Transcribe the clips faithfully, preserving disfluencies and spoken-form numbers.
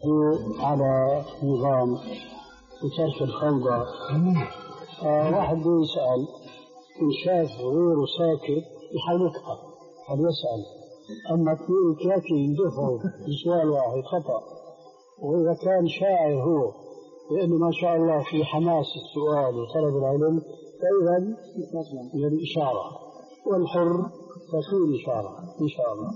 على نظام وترك الفوضى. آه واحد يسأل إن شاف غيره ساكت يحاول يقطع قد يسأل، أما ثلاثة يندفعوا بسؤال واحد خطأ. وإذا كان شاعر هو لأنه ما شاء الله في حماس السؤال وطلب العلم فإذا الإشارة والحر تكون إشارة إن شاء الله.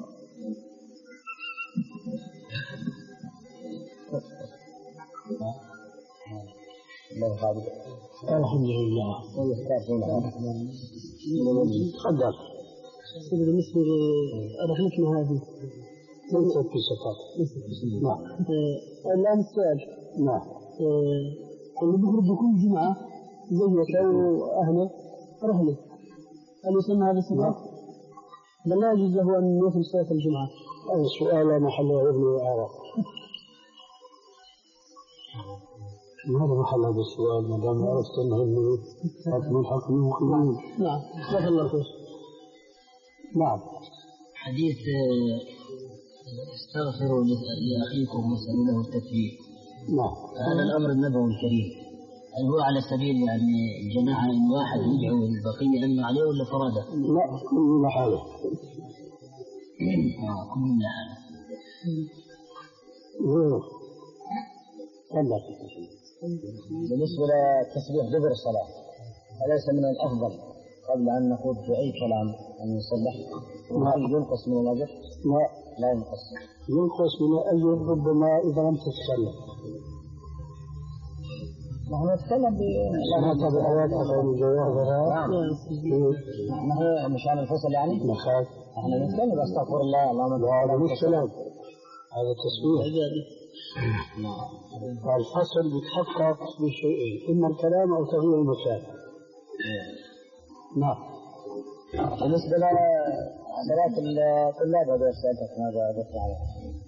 الحمد لله. تفضل. بالنسبة لرحلتنا هذه ليست في صفات. نعم. الآن السؤال. نعم. اللي بيخرج بكل جمعة زي أو أهله رحلة، هل يسمى هذا صفات؟ بل لا يجوز له أن يخرج صلاة الجمعة. هذا السؤال محله ابن أعرف. ماذا محل هذا السؤال ما دام عرفت أنه حكم الحق من مخلوقين؟ نعم. جزاك الله خير. نعم. حديث استغفروا لأخيكم واسألوا له التكفير. نعم. هذا الأمر النبوي الكريم، هل هو على سبيل يعني الجماعة إن واحد يدعو البقية أنه عليه ولا فرادة؟ لا، كل لحاله. آه كل لحاله. تفضل. بالنسبة لتسبيح دبر الصلاة، أليس من الأفضل قبل أن نخوض في أي كلام أن نصلح؟ وهل ينقص من الأجر؟ لا، لا ينقص. ينقص من الأجر ربما إذا لم تتكلم. نحن نتكلم ب نحن بآيات أخرى مجوهرة. نحن مشان الفصل يعني؟ نخاف. نحن نتكلم أستغفر الله اللهم. هذا مش كلام، هذا تسبيح. فالفصل بيتحقق بشيئين، إما الكلام أو تغيير المكان. نعم. بالنسبة لصلاة الطلاب هذا سألتك ماذا أردت عليه؟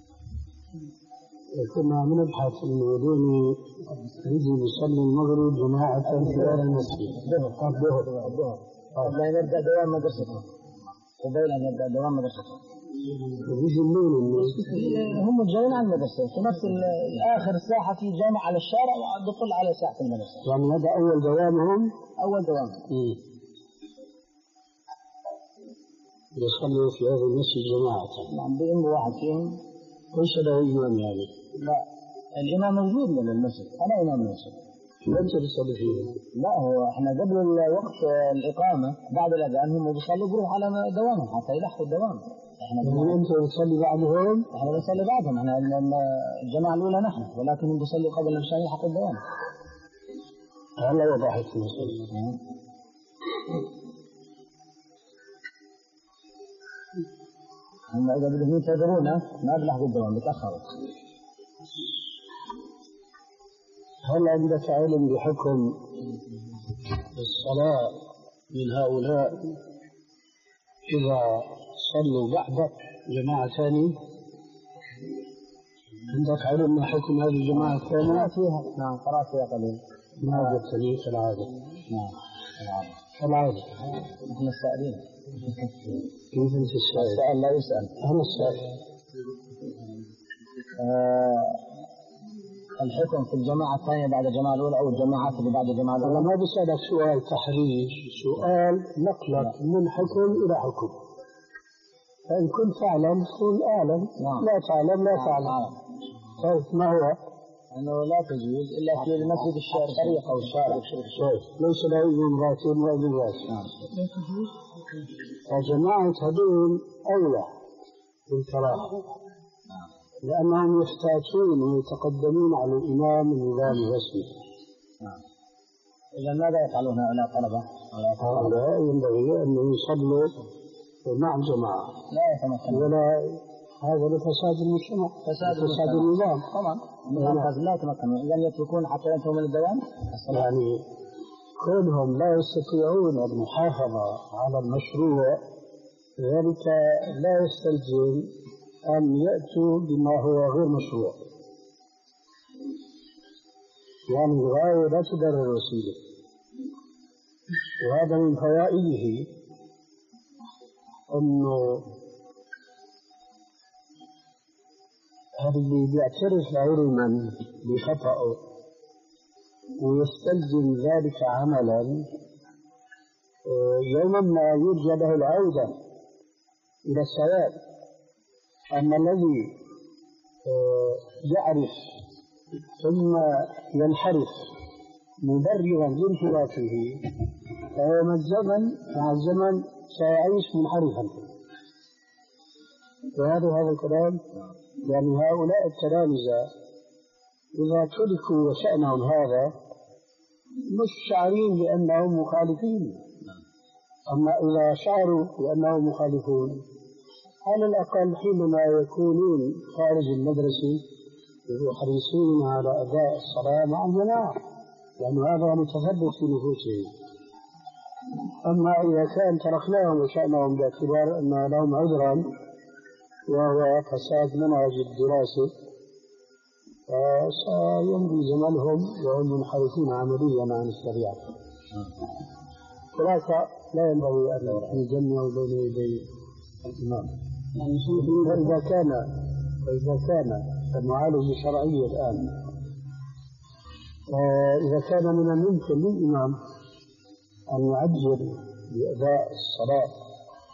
كنا بنبحث إنه دوني يجي يصلي المغرب جماعة في غير المسجد. ظهر ظهر ظهر قبل أن يبدأ دوام مدرسته، قبل أن يبدأ دوام مدرسته. ويجي الليل هم جايين على المدرسة في نفس آخر ساحة في جامع على الشارع ودخل على ساحة المدرسة. يعني هذا أول دوامهم؟ أول دوام. يصلوا في هذا المسجد جماعة. نعم بإمام واحد فيهم. ليس له إمام يعني؟ لا، الإمام موجود من المسجد، أنا إمام المسجد. أنت تصلي فيه؟ لا، هو إحنا قبل وقت الإقامة بعد الأذان هم بيصلوا بروح على دوامهم حتى يلحقوا الدوام. إحنا يعني أنت بتصلي بعدهم؟ إحنا بنصلي بعدهم، إحنا الجماعة الأولى نحن، ولكن بنصلي قبل مشان يلحق الدوام. هلا وضحت المسألة. هم إذا بدهم ينتظرونا ما بيلحقوا الدوام بيتأخروا. هل عندك علم بحكم الصلاة من هؤلاء إذا صلوا بعد جماعة ثانية؟ عندك علم ما حكم هذه الجماعة الثانية؟ قرأت فيها. نعم قرأت فيها قليل. ما جبتني كالعادة. نعم كالعادة. نحن السائلين. كيف أنت السائل؟ السائل لا يسأل. أنا السائل. آه الحكم في الجماعة الثانية بعد الجماعة الأولى أو الجماعات اللي بعد الجماعة الأولى؟ أنا ما بسألك سؤال تحريج، سؤال نقلك من حكم إلى حكم. فإن كنت تعلم قل أعلم. نعم. لا تعلم لا تعلم. طيب ما هو؟ أنه لا تجوز إلا في المسجد الطريق أو الشارع. ليس له إمام راتب وإمام راتب. نعم. فجماعة هذول أولى بالكراهة، لأنهم يحتاجون ويتقدمون على الإمام النظام الرسمي. نعم. إذا ماذا يفعلون هؤلاء الطلبة؟ هؤلاء ينبغي أن يصلوا مع الجماعة. لا يتمكنون. ولا هذا لفساد المجتمع. فساد, فساد النظام. طبعا. لا يتمكنون. إذا يتركون حتى ينتهوا من الدوام. يعني كونهم لا يستطيعون المحافظة على المشروع ذلك لا يستلزم أن يأتوا بما هو غير مشروع. يعني الغاية لا تبرر الوسيلة، وهذا من فوائده أنه هذا اللي بيعترف علما بخطأه ويستلزم ذلك عملا يوما ما يرجى له العودة إلى الصواب. أما الذي يعرف ثم ينحرف مبررا لانحرافه فهو مع الزمن مع الزمن سيعيش منحرفا. وهذا هذا الكلام يعني هؤلاء التلامذة إذا تركوا وشأنهم هذا مش شعرين بأنهم مخالفين، أما إذا شعروا بأنهم مخالفون على الأقل حينما يكونون خارج المدرسة يحرصون على أداء الصلاة مع الجماعة، لأن هذا متثبت في نفوسهم. أما إذا كان تركناهم وشأنهم باعتبار أن لهم عذرا وهو فساد منهج الدراسة فسيمضي زمنهم وهم منحرفون عمليا عن الشريعة. ولذلك لا ينبغي أن يجمع بين يدي الإمام. وإذا كان وإذا كان المعالجة الشرعية الآن إذا كان من الممكن للإمام أن يعجل بأداء الصلاة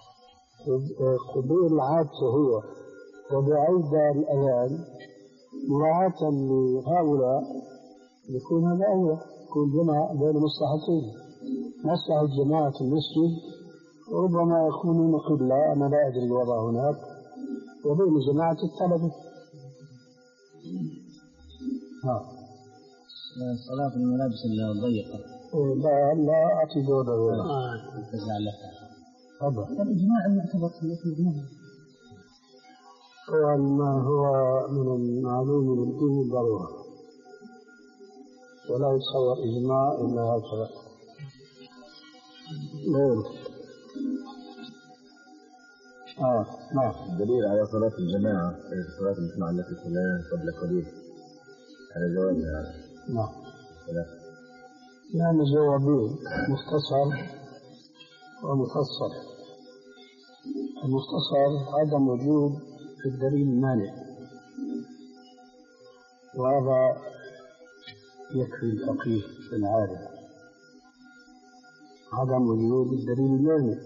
قبول عادته هو وبعيد الأذان مراعاة لهؤلاء يكون هذا أولى، يكون جمع بين مصلحتين، مصلحة جماعة المسجد وربما يكونون قلة أنا لا أدري الوضع هناك، وبين جماعة الطلبة. ها الصلاة في الملابس الضيقة لا لا أعطي دور ولا تزعل هذا الإجماع المعتبر في الإجماع هو ما هو من المعلوم من الدين الضرورة، ولا يتصور إجماع إلا هكذا. نعم. آه نعم. الدليل على صلاة الجماعة صلاة الجماعة التي صليناها قبل قليل على جوابها. نعم. يعني جوابين مختصر ومفصل. المختصر عدم وجود في الدليل المانع، وهذا يكفي الفقيه في العالم، عدم وجود الدليل المانع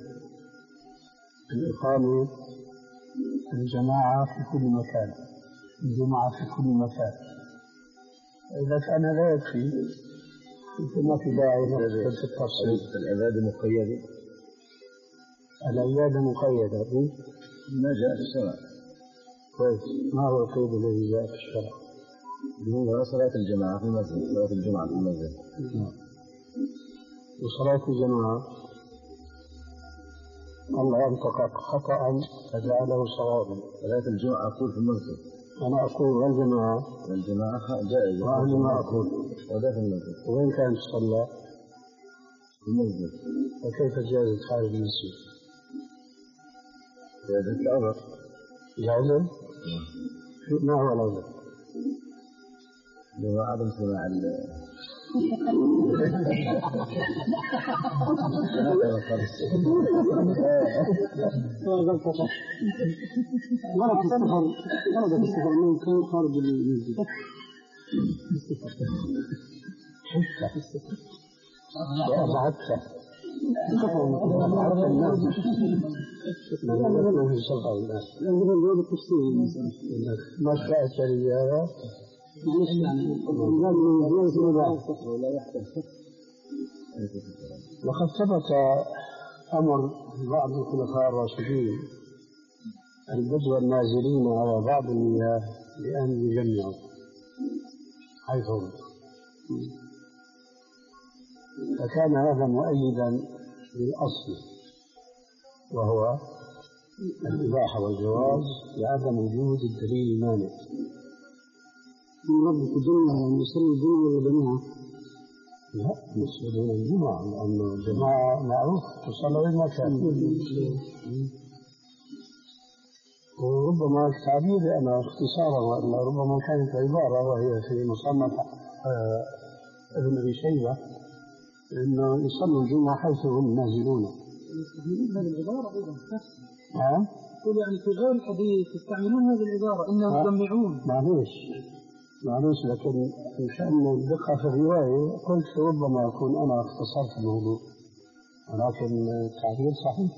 الإقامة الجماعة في كل مكان، الجماعة في كل مكان. إذا كان لا يكفي ثم في داعي نفسد في التفصيل. العبادة مقيدة، العبادة مقيدة ما جاء في الشرع. كويس. ما هو القيد الذي جاء في الشرع؟ هو صلاة الجماعة في المسجد، صلاة الجمعة في المسجد. وصلاة الجماعة الله أنطق خطأ فجعله صوابا. صلاة الجمعة أقول في المسجد. أنا أقول والجماعة والجماعة جائزة. وأنا ما أقول وده في المسجد. وين كانت تصلى؟ في المسجد. وكيف جازت خارج المسجد؟ جازت العذر. جازت؟ ما هو العذر؟ هو عدم سماع ال ورد السفر ورد السفر ممكن خارج المسجد. وأبعدت أبعدت الناس ما في شفع الناس ما شاءت الرجالة وقد ثبت أمر بعض الخلفاء الراشدين البدو النازلين على بعض المياه بأن يجمعوا حيث هم، فكان هذا مؤيدا للأصل وهو الإباحة والجواز لعدم وجود الدليل المانع. من ربك الجمعة يصلي الجمعة ولا جماعة؟ لا يصلي الجمعة لأن الجماعة معروف تصلي بالمكان. وربما التعبير أنا اختصارا وأن ربما كانت عبارة وهي في مصنف آه ابن أبي شيبة إنه يصلوا الجمعة حيث هم نازلون. هذه العبارة أيضا نعم. يقول يعني في غير الحديث يستعملون هذه العبارة إنهم يجمعون. معليش معليش لكن مشان الدقة في الرواية قلت ربما أكون أنا اختصرت الموضوع، ولكن التعبير صحيح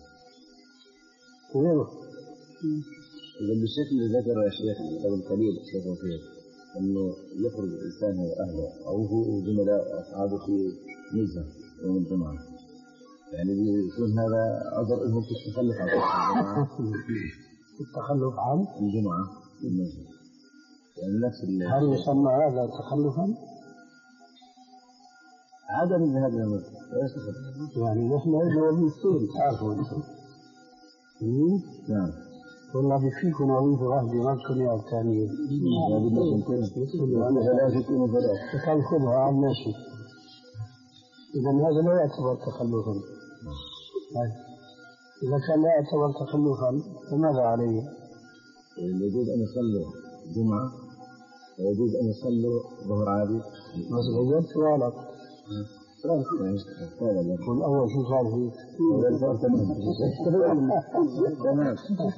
غيره. إذا بالشكل اللي ذكر الشيخ قبل قليل الشيخ وفيه أنه يخرج الإنسان وأهله أو هو زملاء أصحابه في نزهة يوم الجمعة، يعني بيكون هذا عذر إنهم في التخلف عن الجمعة. التخلف عن الجمعة في النزهة، يعني نفس هل يسمى هذا تخلفا؟ عدم الذهاب إلى المسجد يعني نحن وظيفتين تعرفوا أنتم. نعم. والله بفيكم وظيفة واحدة ما تكون يا الثانية. فكان خذها على الماشي. إذا هذا لا يعتبر تخلفا. إذا كان لا يعتبر تخلفا فماذا عليه؟ يجوز أن يصلوا جمعة ويجوز أن يصلوا ظهر عادي. بس غيرت سؤالك. والأول شو صار فيه؟ تمام.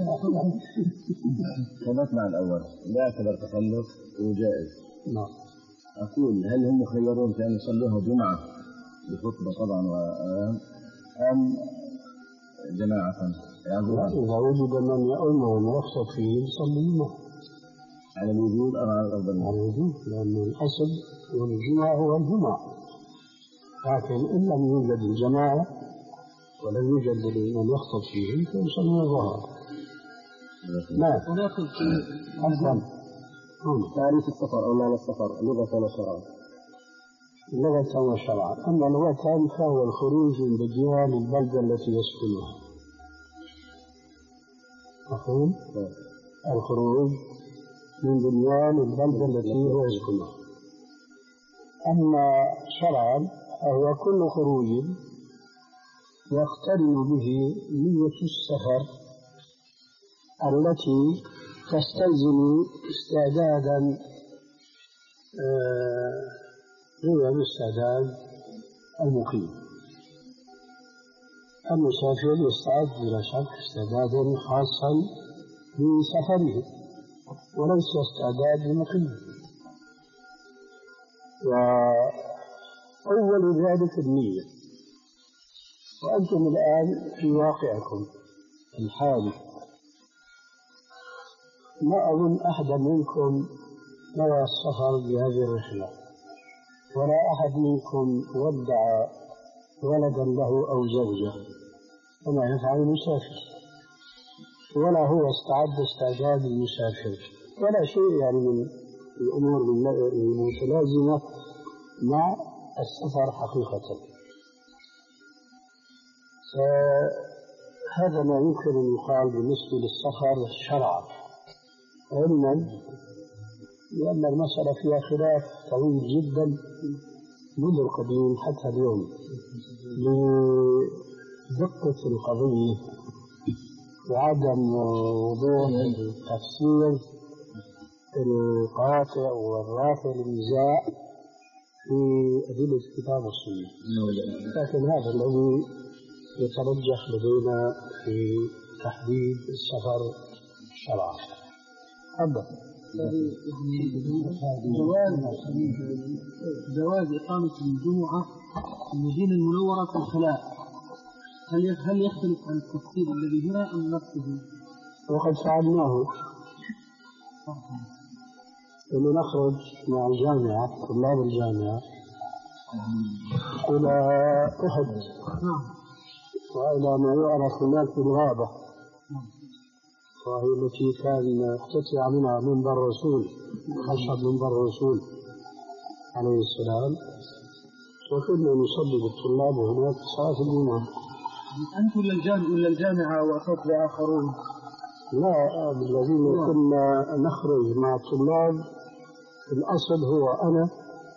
ثبت مع الأول لا يعتبر تخلف وجائز. نعم. أقول هل هم مخيرون في أن يصلوها جمعة بخطبة طبعا أم جماعة؟ إذا وجد من يؤمن ويقصد فيه يصلي معه. على الوجود أم على الأفضل؟ على الوجود، لأن الأصل والجمعة هو الجمعة. لكن إن لم يوجد الجماعة ولم يوجد من يخطب فيه فيصلي الظهر. نعم. ولكن أفضل تعريف السفر أو معنى السفر لغة وشرعا. لغة وشرعا. أما لغة فهو الخروج من ديار البلدة التي يسكنها. مفهوم؟ الخروج من بنيان البلدة التي يسكنها. أما شرعا فهو كل خروج يقترن به نية السفر التي تستلزم استعدادا غير الاستعداد المقيم. المسافر يستعد بلا شك استعدادا خاصا بسفره وليس استعداد المقيم. وأول ذلك النية. وأنتم الآن في واقعكم الحالي ما أظن أحدا منكم نوى السفر بهذه الرحلة، ولا أحد منكم ودع ولدا له أو زوجة كما يفعل المسافر، ولا هو استعد استعداد المسافر ولا شيء يعني من الأمور المتلازمة مع السفر حقيقة. فهذا ما يمكن أن يقال بالنسبة للسفر شرعا، علما لأن المسألة فيها خلاف طويل جدا منذ القديم حتى اليوم لدقة القضية وعدم وضوح التفسير القاطع والرافع للنزاع في أدلة الكتاب والسنة. لكن هذا الذي يترجح لدينا في تحديد السفر شرعا. تفضل. جواز جواز إقامة الجمعة في المدينة المنورة في الخلاء هل هل يختلف عن التفسير الذي هنا أم نفسه؟ وقد فعلناه. لما نخرج مع الجامعة طلاب الجامعة إلى أحد وإلى ما يعرف هناك بالغابة، وهي التي كان اقتطع منها منبر الرسول خشب منبر الرسول عليه السلام، وكنا نصلي بالطلاب هناك صلاة الجمعة. أنت ولا الجامعة ولا الجامعة وأخوة آخرون؟ لا، الذين كنا نخرج مع الطلاب في الأصل هو أنا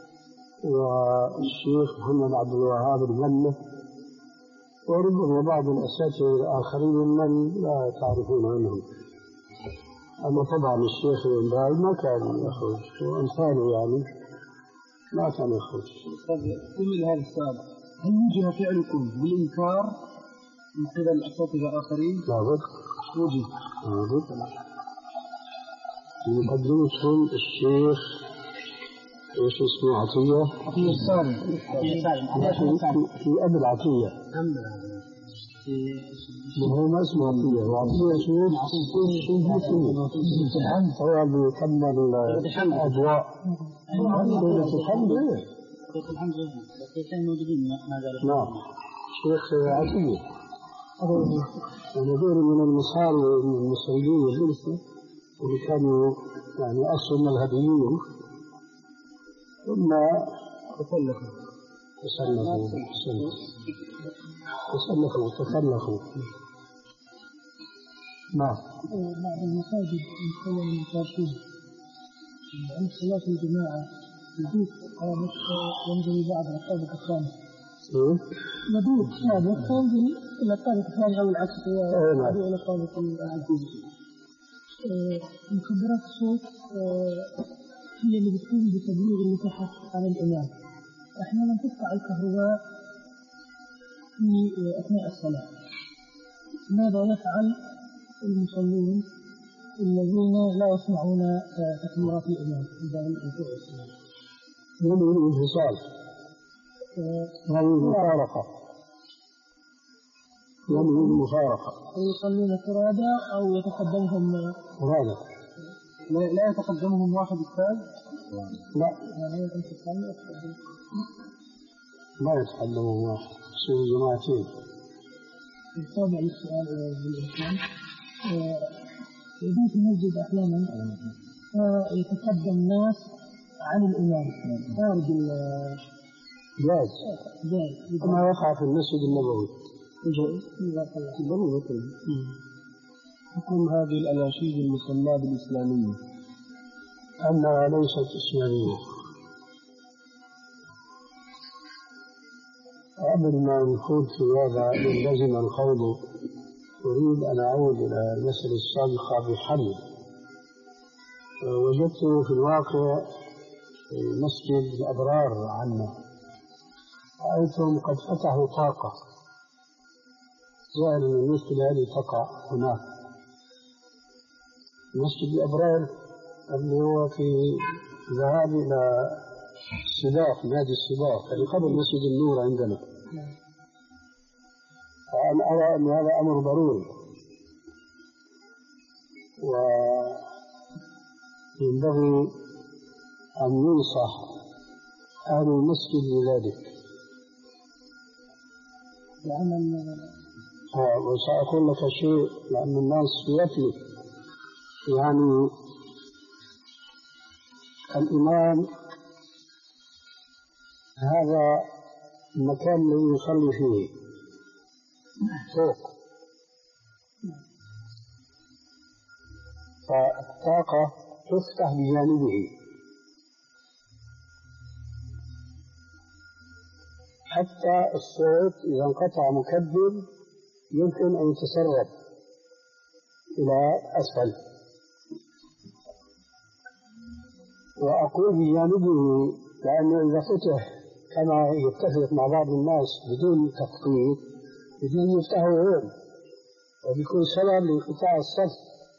والشيخ محمد عبد الوهاب الغنة وربما بعض الأساتذة الآخرين من لا تعرفون عنهم. أما طبعا الشيخ الإنباي ما كان يخرج وأمثاله يعني ما كان يخرج. كمل هذا السؤال، هل وجه فعلكم بالإنكار من قبل الأساتذة الآخرين؟ لا بد. وجد مقدمتهم الشيخ ايش اسمه عطية؟ عطية السالم. في أبي العطية. وهو ما اسمه عطية، وعطية شيخ شيخ الحمد هو اللي كمل الأضواء. سورة الحمد إيه؟ شيخ الحمد لله، الشيخين موجودين ما قالوا. نعم، شيخ عطية. ونذير من المصاري المصريين اللي كانوا يعني أصل مذهبيين ثم تسلخوا تسلخوا تسلخوا تسلخوا نعم. بعض المساجد يتكلم من الفارسين عن صلاة الجماعة يجوز قامت ينزل بعض الطابق الثاني. يجوز سابق ينزل إلى الطابق الثاني أو العكس يعود إلى الطابق العكس. مخدرات الصوت هي اللي بتكون بتبليغ اللي تحت عن الإمام. أحيانا تقطع الكهرباء في أثناء الصلاة. ماذا يفعل المصلون الذين لا يسمعون تكبيرات الإمام إذا الركوع والسجود؟ يمنع الانفصال، هذه المفارقة، يمنع المفارقة. يصلون فرادى أو يتقدمهم فرادى؟ لا, لا يتقدمهم واحد الثالث؟ لا، يعني الانفصال لا يتقدم، ما يتقدمهم واحد، يصيروا جماعتين. الطابع للسؤال بالإمكان يجوز في المسجد أحيانا يتقدم الناس عن الإمام خارج جائز جائز كما يقع في المسجد النبوي. جائز. حكم هذه الأناشيد المسماة بالإسلامية أنها ليست إسلامية. قبل ما نخوض في هذا يلزم الخوض أريد أن أعود إلى المسألة السابقة بحل. وجدت في الواقع مسجد الأبرار عنا، رأيتهم قد فتحوا طاقة ظاهر أن المشكلة هذه تقع هناك. مسجد الأبرار اللي هو في ذهاب إلى السباق، نادي السباق اللي قبل مسجد النور عندنا. فأنا أرى أن هذا أمر ضروري وينبغي أن ينصح أهل المسجد بذلك. وسأقول لك شيء لأن الناس يتلف، يعني الإمام هذا المكان الذي يصلي فيه فوق، فالطاقة تفتح بجانبه حتى الصوت إذا انقطع مكبر يمكن أن يتسرب إلى أسفل. وأقول بجانبه لأنه إذا فتح كما يتفق مع بعض الناس بدون تخطيط بدون يفتحوا هون وبيكون سبب لانقطاع الصف.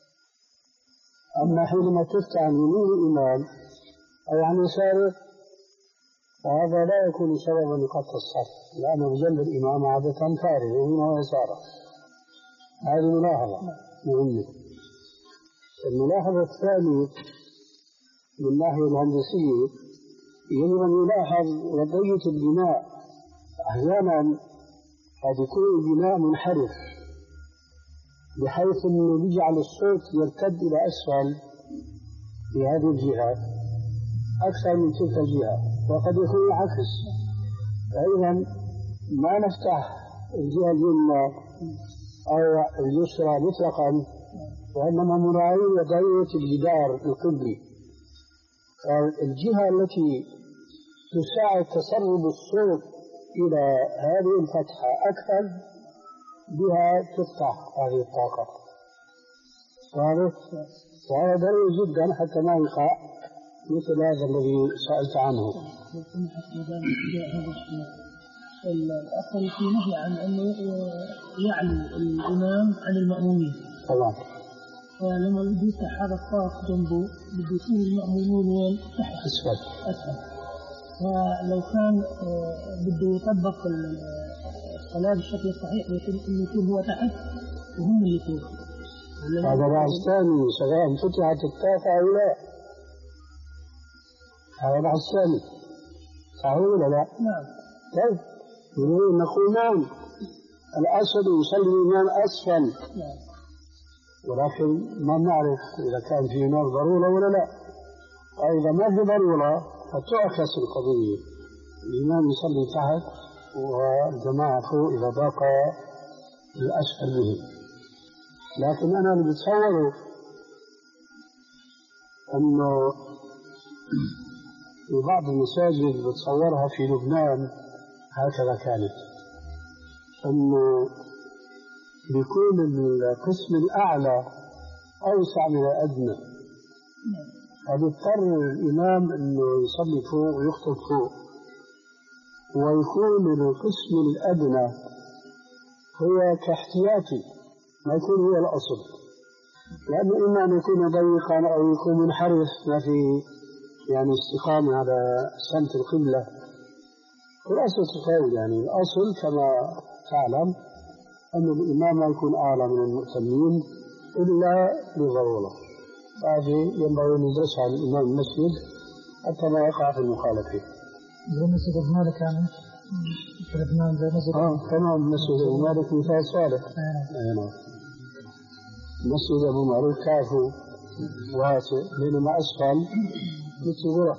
أما حينما تفتح عن يمين الإمام أو عن يساره فهذا لا يكون سببا لقطع الصف، لأنه بجنب الإمام عادة فارغ يمينه ويساره. هذه ملاحظة مهمة. الملاحظة الثانية من الناحية الهندسية يجب أن يلاحظ وضعية البناء. أحيانا قد يكون البناء منحرف بحيث أنه يجعل الصوت يرتد إلى أسفل في هذه الجهة أكثر من تلك الجهة، وقد يكون العكس. فإذا ما نفتح الجهة اليمنى أو اليسرى مطلقا، وإنما نراعي وضعية الجدار القبلي. فالجهة التي تساعد تسرب الصوت إلى هذه الفتحة أكثر بها تفتح هذه الطاقة. وهذا ضروري جدا حتى ما يقع مثل هذا الذي سألت عنه. الأصل في نهي عن أن يعلو الإمام عن المأمومين. طبعا. فلما بده يفتح هذا الطاق جنبه بده يكون المأمومون وين؟ تحت أسفل. أسفل. فلو كان بده يطبق الصلاة بالشكل الصحيح يكون يكون هو تحت وهم اللي فوق. هذا بحث ثاني سواء فتحت الطاقة أو لا. هذا بحث ثاني. صحيح ولا لا؟ نعم. طيب نقول نعم الأسد يصلي الإمام أسفل. نعم. ولكن ما نعرف إذا كان في نار ضرورة ولا لا. إذا ما في ضرورة فتعكس القضية، الإمام يصلي تحت والجماعة فوق إذا ضاق الأسفل به. لكن أنا اللي بتصوره أنه في بعض المساجد بتصورها في لبنان هكذا كانت، أنه بيكون القسم الأعلى أوسع من الأدنى، فبيضطر الإمام أنه يصلي فوق ويخطب فوق، ويكون القسم الأدنى هو كاحتياطي ما يكون هو الأصل، لأنه إما أن يكون ضيقا أو يكون منحرف ما في يعني استقامة على سمت القبلة. خلاصة القول يعني الأصل كما تعلم أن الإمام ما يكون أعلى من المؤتمين إلا لضرورة. هذه ينبغي أن يدرسها عن الإمام المسجد حتى ما يقع في المخالفة. زي مسجد أبو مالك يعني في لبنان زي مسجد آه تمام مسجد أبو مالك مثال صالح. آه. مسجد أبو مالك كافو واسع بينما أسفل مثل غرف.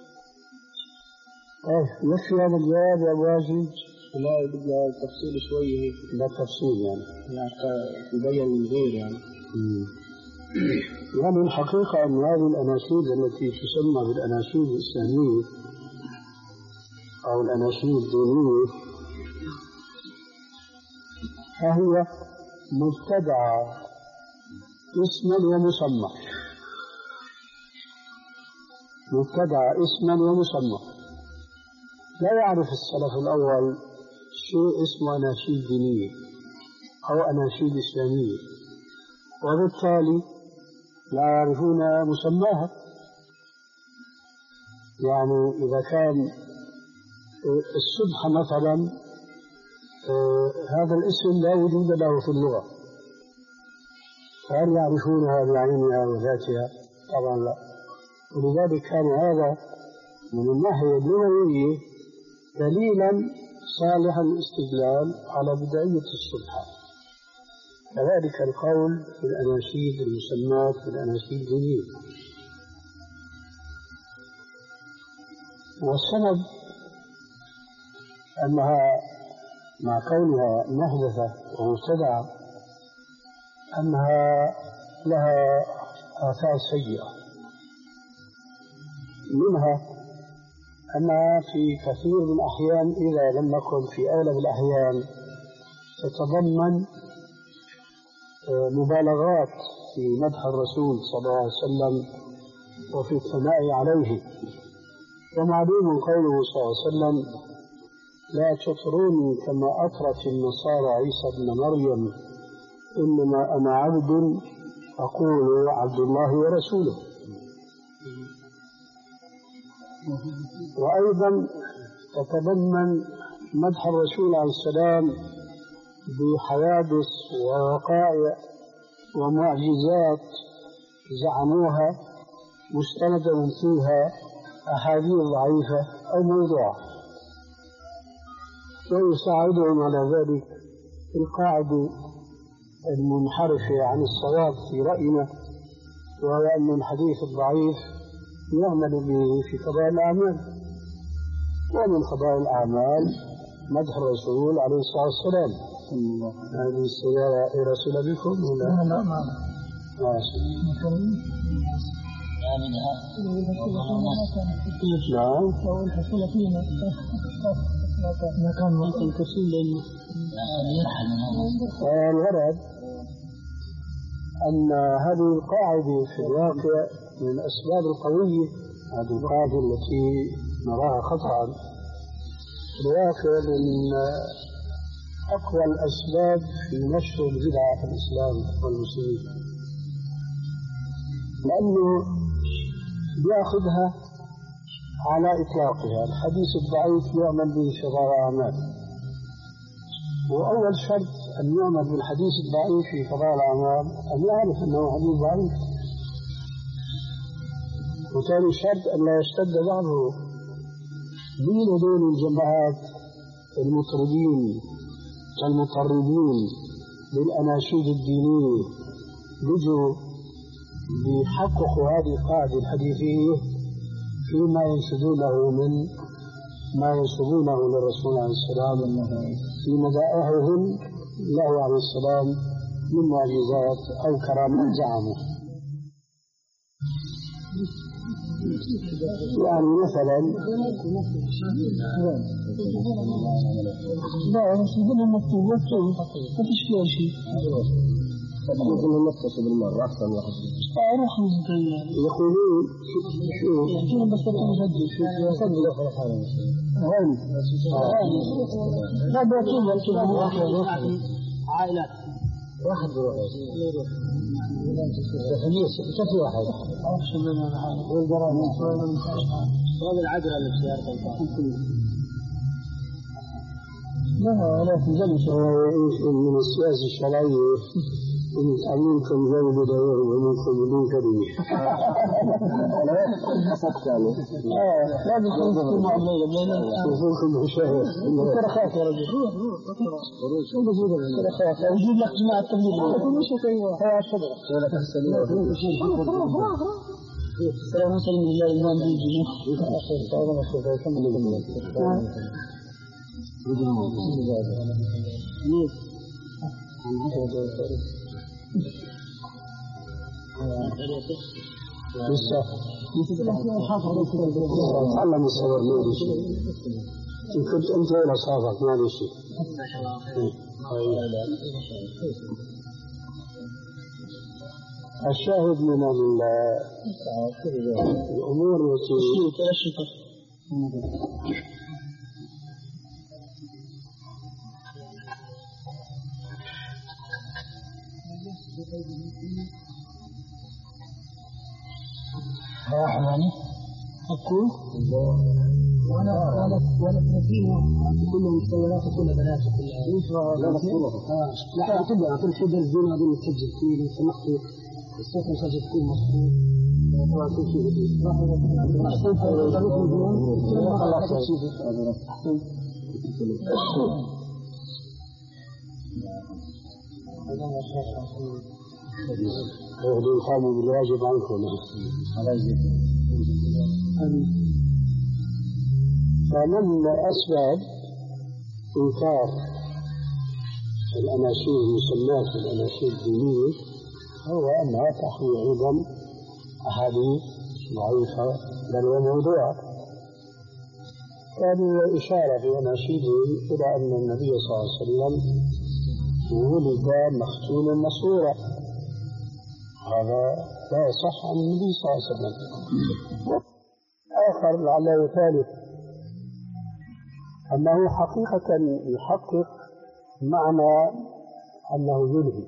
إيه يكفي هذا الجواب يا أبو واجد؟ لا بدنا تفصيل شوي هيك. لا تفصيل يعني. يعني يبين من غير يعني. يعني الحقيقة أن هذه الأناشيد التي تسمى بالأناشيد الإسلامية أو الأناشيد الدينية فهي مبتدعة اسما ومسمى. مبتدعة اسما ومسمى. لا يعرف السلف الأول شيء اسمه أناشيد دينية أو أناشيد إسلامية، وبالتالي لا يعرفون مسماها. يعني إذا كان السبحة مثلا هذا الاسم لا وجود له في اللغة، فهل يعرفونها بعينها وذاتها؟ طبعا لا. ولذلك كان هذا من الناحية اللغوية دليلا صالحا الاستدلال على بدعية السبحة. كذلك القول في الأناشيد المسمات في الأناشيد الدينية. والسبب أنها مع كونها محدثة ومبتدعة أنها لها آثار سيئة، منها أنها في كثير من الأحيان إذا لم نكن في أغلب الأحيان تتضمن مبالغات في مدح الرسول صلى الله عليه وسلم وفي الثناء عليه. ومعلوم قوله صلى الله عليه وسلم لا تطروني كما أطرت النصارى عيسى بن مريم إنما أنا عبد أقول عبد الله ورسوله. وأيضا تتضمن مدح الرسول عليه السلام بحوادث ووقائع ومعجزات زعموها مستند فيها أحاديث ضعيفة أو موضوعة، ويساعدهم على ذلك القاعدة المنحرفة عن الصواب في رأينا، وهو أن الحديث الضعيف يعمل به في قضاء الأعمال، ومن قضاء الأعمال مدح الرسول عليه الصلاة والسلام. هذه السيارة إلى رسول بكم ولا؟ لا لا ما ماشي. نعم. لو الحصول فينا ما كان ممكن كسول لأنه الغرض أن هذه القاعدة في الواقع من الأسباب القوية، هذه القاعدة التي نراها خطأ في الواقع من أقوى الأسباب في نشر البدعة في الإسلام والمسلمين، لأنه بيأخذها على إطلاقها. الحديث الضعيف يعمل به شرار أعمال، وأول شرط أن يعمل بالحديث الضعيف في فضائل الأعمال أن يعرف أنه حديث ضعيف، وثاني شرط أن لا يشتد بعضه. مين هذول الجماعات المطربين المطربين بالأناشيد الدينية بيجوا بيحققوا هذه القاعدة الحديثية فيما ينشدونه من ما ينسبونه للرسول عليه السلام في مدائحهم له عليه السلام من معجزات أو كرامات زعموا. يعني مثلا لا بس يقول المكتوب مكتوب ما فيش فيها شيء. يقول النص بالمرة أحسن واحد. أروح مزكية. يقولون شو شو شو بس أسجل شو أسجل خلاص هذا المشي. هاني لا بأكيد أكيد عائلات واحد يروح يروح. خميس شوفي واحد. أخشى من هذا. والجرائم. هذا العجلة اللي بسيارة الفاضي. لا لا تزلش من السياسة الشرعية منكم زوج دور ومنكم بدون كريم. لا بيكون مع الليلة بليلة. وفوقكم مشاهد. ترى خاف يا رجل. شو بجيب لك؟ ترى خاف. أجيب لك جماعة التبليغ. مش كيوا. هو الشجرة. ولا تحسن له. السلام عليكم بالله الإمام بيجي. طبعا الشيخ كم اللي يقول. لسه تعلم الصبر ما لي شيء. إن كنت أنت ولا صابك ما لي شيء. الشاهد من الأمور التي يعني أقول وأنا وأنا وأنا ثلاثين كلهم مستويات وكل بنات وكل لا لا تبدأ في الحجر الزين هذه مسجل فيه سمحت الصوت مسجل فيه مصروف وكل شيء أحسنت يهدون قاموا بالواجب عنكم. فمن أسباب إنكار الأناشيد المسمات بالأناشيد الدينية هو أنها تحوي أيضا أحاديث ضعيفة بل وموضوعة. هذه إشارة في أناشيده إلى أن النبي صلى الله عليه وسلم ولد مختونا مسرورا، هذا لا يصح عن النبي صلى الله عليه وسلم. آخر لعله ثالث أنه حقيقة يحقق معنى أنه يلهي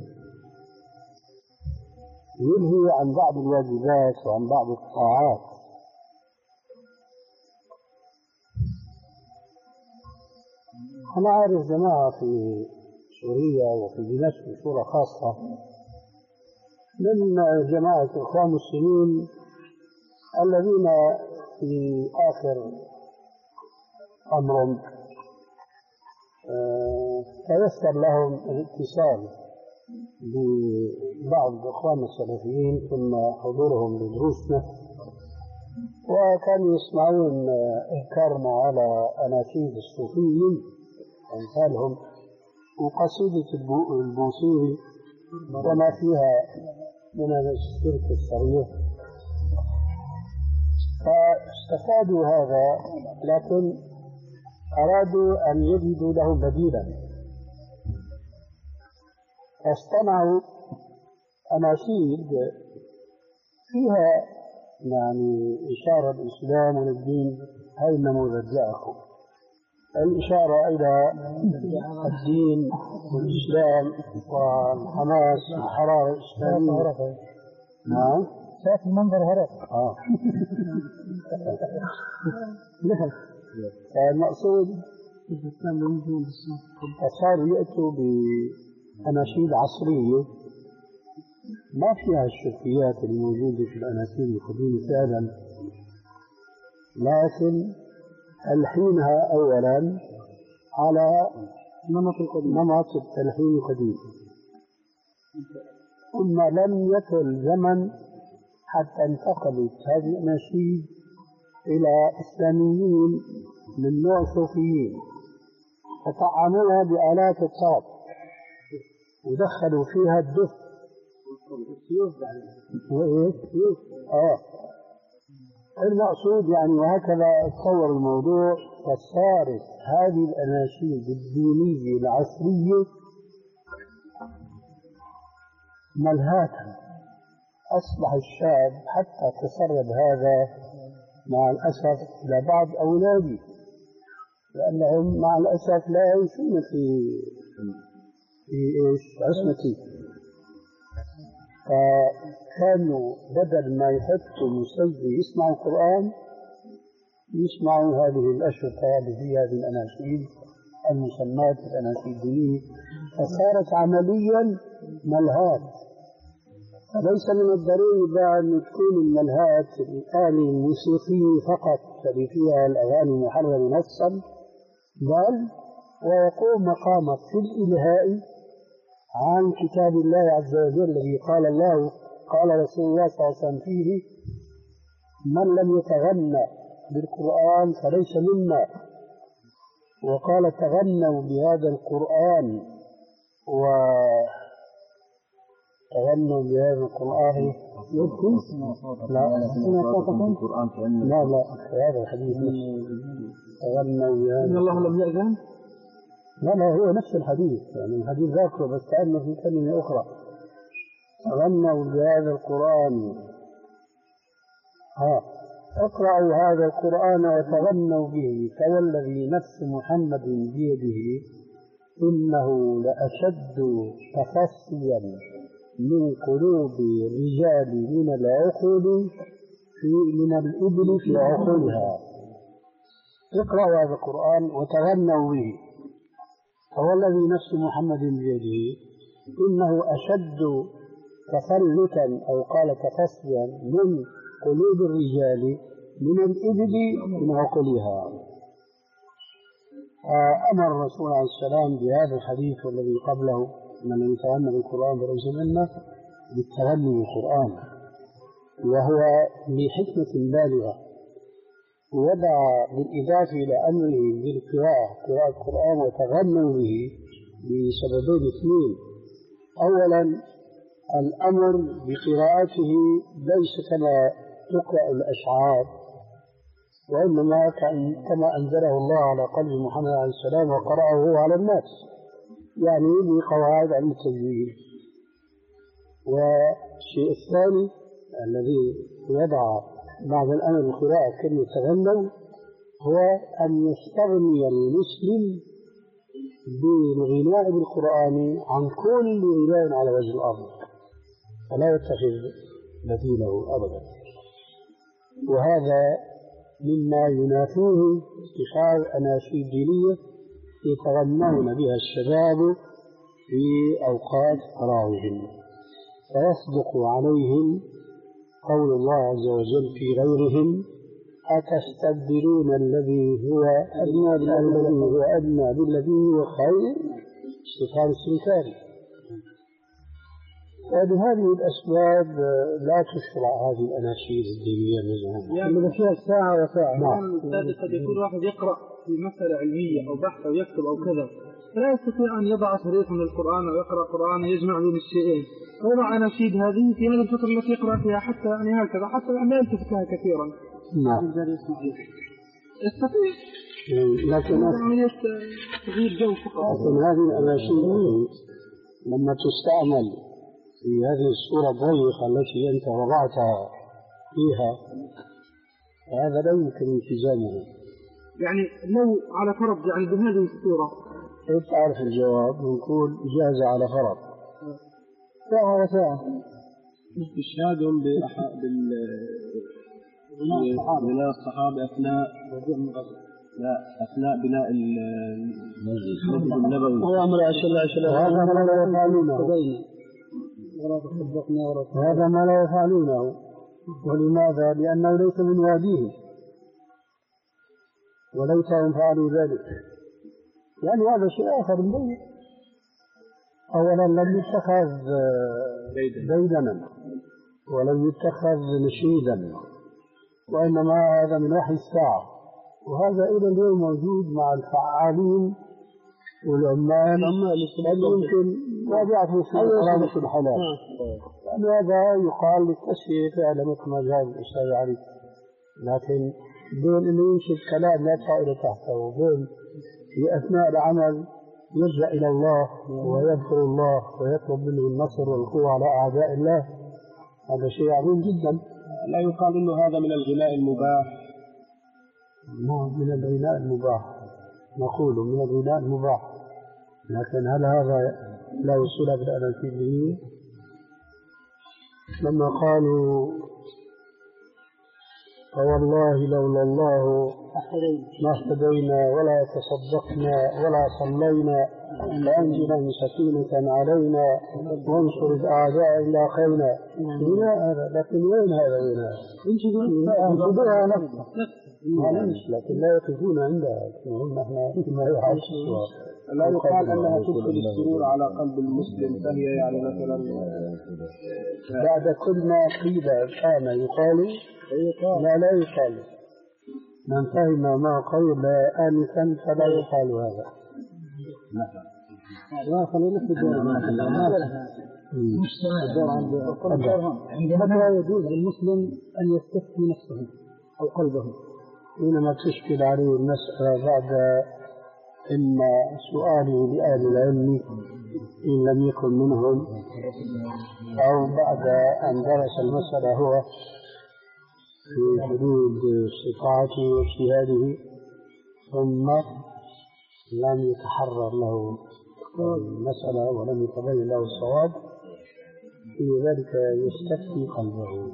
يلهي عن بعض الواجبات وعن بعض الطاعات. أنا أعرف جماعة في سوريا وفي دمشق بصورة خاصة من جماعة الإخوان المسلمين الذين في آخر أمرهم تيسر لهم الاتصال ببعض الإخوان السلفيين ثم حضورهم لدروسنا، وكانوا يسمعون إنكارنا على أناشيد الصوفيين أمثالهم وقصيدة البوصيري وما فيها من الشرك الصريح، فاستفادوا هذا لكن أرادوا أن يجدوا له بديلا، فاصطنعوا أناشيد فيها يعني إشارة الإسلام والدين. هاي النموذج جاءكم الإشارة إلى الدين والإسلام والحماس والحرارة الإسلامية. نعم. شايف المنظر هرب. آه. نعم. المقصود صاروا يأتوا بأناشيد عصرية ما فيها الشركيات الموجودة في الأناشيد القديمة فعلا، لكن تلحينها أولا على نمط التلحين القديم، ثم لم يطل زمن حتى انتقلت هذه الأناشيد إلى إسلاميين من نوع صوفيين فطعموها بآلات الطرب ودخلوا فيها الدف وإيه؟ آه. المقصود يعني وهكذا تصور الموضوع، فصارت هذه الأناشيد الدينية العصرية ملهاتا. أصبح الشاب حتى تسرب هذا مع الأسف إلى بعض أولادي، لأنهم مع الأسف لا يعيشون في في إيش عصمتي، فكانوا بدل ما يحطوا مسجل يسمعوا القرآن يسمعوا هذه الأشرطة اللي فيها هذه الأناشيد المسمات الأناشيد الدينية، فصارت عمليا ملهات. فليس من الضروري بقى أن تكون الملهات الآلة الموسيقية فقط اللي فيها الأغاني المحرمة نصا، بل ويقوم مقامك في الإلهاء عن كتاب الله عز وجل الذي قال الله قال رسول الله صلى الله عليه وسلم فيه: من لم يتغنى بالقرآن فليس منا. وقال: تغنوا بهذا القرآن و تغنوا بهذا القرآن يبكي؟ لا لا لا هذا الحديث تغنوا بهذا إن الله لم يأذن. لا لا هو نفس الحديث، يعني الحديث ذاكره بس كأنه في كلمة أخرى. تغنوا بهذا القرآن، ها اقرأوا هذا القرآن وتغنوا به، فوالذي نفس محمد بيده إنه لأشد تفصيا من قلوب الرجال من العقول في من الإبل في عقولها. اقرأوا هذا القرآن وتغنوا به، فوالذي نفس محمد بيده إنه أشد تفلتا أو قال تفصيا من قلوب الرجال من الإبل من عقولها. أمر الرسول عليه السلام بهذا الحديث والذي قبله: من يتغنى بالقرآن فليس منا، بالتغني بالقرآن، وهو لحكمة بالغة وضع بالإضافة إلى أمره بالقراءة قراءة القرآن وتغنوا به بسببين اثنين. أولا الأمر بقراءته ليس كما تقرأ الأشعار، وإنما كما أنزله الله على قلب محمد عليه السلام وقرأه على الناس، يعني بقواعد علم التجويد. والشيء الثاني الذي يضع بعد الأمر بالقراءة كلمة تغنوا هو أن يستغني المسلم بالغناء بالقرآن عن كل غناء على وجه الأرض، فلا يتخذ بديله أبدا. وهذا مما ينافيه اتخاذ أناشيد دينية يتغنون بها الشباب في أوقات فراغهم، فيصدق عليهم قول الله عز وجل في غيرهم: أتستبدلون الذي هو أدنى بالذي هو أدنى بالذي هو خير، استفهام استنكاري. وبهذه الأسباب لا تشرع هذه الأناشيد الدينية المزعومة. يعني فيها ساعة وساعة. نعم. قد يكون واحد يقرأ في مسألة علمية أو بحث أو يكتب أو كذا، فلا يستطيع أن يضع شريط من القرآن أو يقرأ قرآن يجمع بين الشيئين، ويضع أناشيد هذه في هذه الفترة التي يقرأ فيها حتى يعني هكذا حتى ما يلتفت لها كثيرا. نعم. يستطيع. لكن عملية تغيير جو فقط. لكن هذه الأناشيد لما تستعمل في هذه الصورة الضيقة التي أنت وضعتها فيها هذا لا يمكن التزامه، يعني لو على فرض يعني بهذه الصورة كيف تعرف الجواب؟ نقول جاز على فرض ساعة وساعة استشهادهم بال بناء الصحابة أثناء لا أثناء بناء المسجد النبوي هو أمر عشر عشر هذا ما لا يفعلونه هذا ما لا يفعلونه. ولماذا؟ لأنه ليس من واديه وليسهم فعلوا ذلك، يعني هذا شيء آخر مبين. أولا لم يتخذ ديدنا ولم يتخذ نشيدا، وإنما هذا من وحي الساعة، وهذا إلى اليوم موجود مع الفعالين والعمال بل يمكن ما بيعرفوا في قرابة الحلال، لأن هذا يقال للتسوية فعلا مثل ما جاء الأستاذ علي. لكن بين أنه ينشد كلام لا فائدة تحته وبين في أثناء العمل يرجع إلى الله ويذكر الله ويطلب منه النصر والقوة على أعداء الله، هذا شيء عظيم جدا. لا يقال إنه هذا من الغناء المباح؟ نعم من الغناء المباح، نقول من الغناء المباح، لكن هل هذا لا وصول بالأنانسية به؟ لما قالوا فوالله لولا الله ما اهتدينا ولا تصدقنا ولا صلينا فأنزل سكينة علينا وانصر الأعداء إلا خينا. غناء هذا، لكن وين هذا غناء؟ ينشدوها نفسه لكن لا يقفون عندها، هم احنا فيما يحاول. لا يقال أنها تدخل السرور على قلب المسلم، فهي يعني مثلا بعد كل ما قيل كان يقال لا لا يقال. من فهم ما قيل آنفا فلا يقال هذا. عندما يجوز للمسلم أن يستفتي نفسه أو قلبه حينما تشكل عليه المسألة بعد إما سؤاله لأهل العلم إن لم يكن منهم، أو بعد أن درس المسألة هو في حدود استطاعته واجتهاده ثم لم يتحرر له المسألة ولم يتبين له الصواب، في ذلك يستفتي قلبه.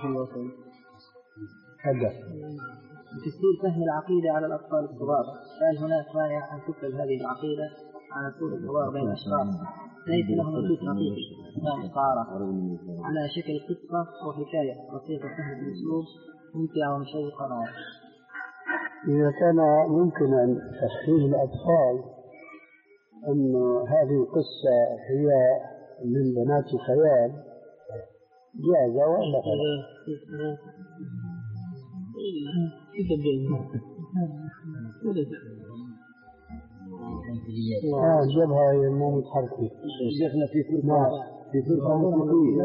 هذا في تسهيل فهم العقيدة على الأطفال الصغار، هل هناك مانع أن تكتب هذه العقيدة على طول الصغار بين الأشخاص ليس لهم وجود حقيقي إشعارة على شكل قصة أو حكاية بسيطة فهم الأسلوب ممتعة ومشوقة؟ إذا كان ممكنا تفهيم الأطفال أن هذه القصة هي من بنات خيال جاز ولا فلا؟ آه جبهة مو متحركة. شيخنا في فرقة في فرقة موسيقية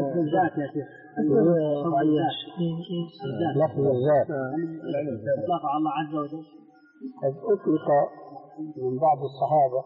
لفظ الذات أطلق الله عز وجل، قد أطلق من بعض الصحابة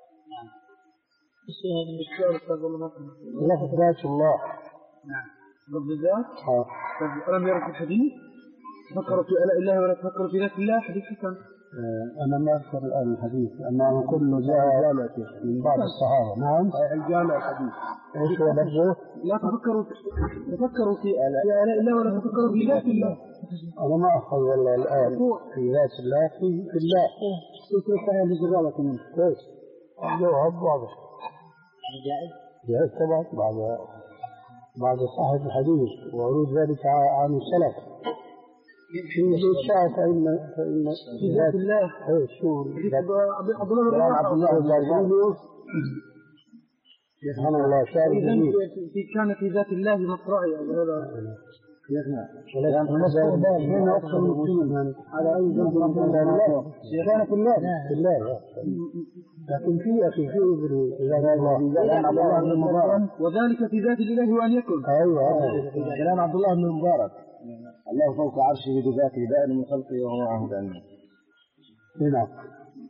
لفظ ذات الله. نعم لفظ الذات. آه. ألم يرى في الحديث فكروا في آلاء الله ولا تفكروا في ذات الله؟ حديث حسن. أنا ما أذكر الآن الحديث، أما كل جاء من بعض الصحابة. نعم الجامع الحديث إيش هو لفظه؟ لا تفكروا تفكروا في آلاء الله ولا تفكروا في ذات الله. أنا ما أخذ والله الآن في ذات الله في, في الله. كيف صحيح للجواب كمان؟ كويس الجواب واضح. يعني جائز؟ جائز طبعا بعد بعد صحة الحديث وورود ذلك عن السلف. في شاء فإن فإن في ذات الله. شو عبد الله عبد الله الزرقاني سبحان الله شاعر جميل. في كان في ذات الله مصرعي هذا شيخنا ولكن هنا أكثر من على أي جنب من الله كان في الله في الله، لكن في أخي في ذات الله وذلك في ذات الله وأن يكن. أيوة كلام عبد الله بن المبارك الله فوق عرشه بذاته بائن من خلقه وهو معه بعلمه. نعم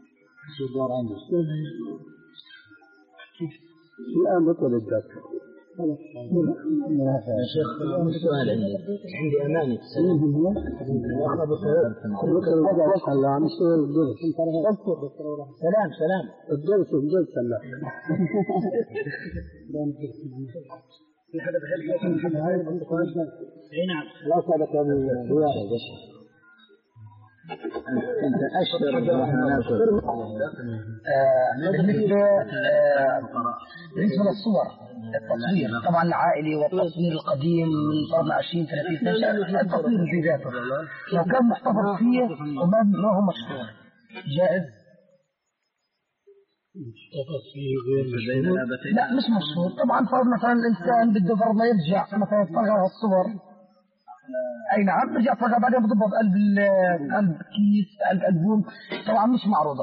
شو دار عنده الآن بطل الذات يا شيخ سؤال عندي عندي أماني تسلم سلام سلام الدرس الدرس سلام في حدا بحب اي نعم لا صدق انت اشهر بالنسبه بالنسبه للصور التصوير طبعا العائلي والتصوير القديم من صار عشرين ثلاثين سنه التصوير في ذاته لو كان محتفظ فيه وما ما هو مشهور جائز محتفظ فيه غير لا مش مشهور طبعا صار مثلا الانسان بده فرض ما يرجع مثلا يطلع الصور اي نعم رجع فجأة بعدين بضبها بقلب قلب كيس قلب البوم طبعا مش معروضه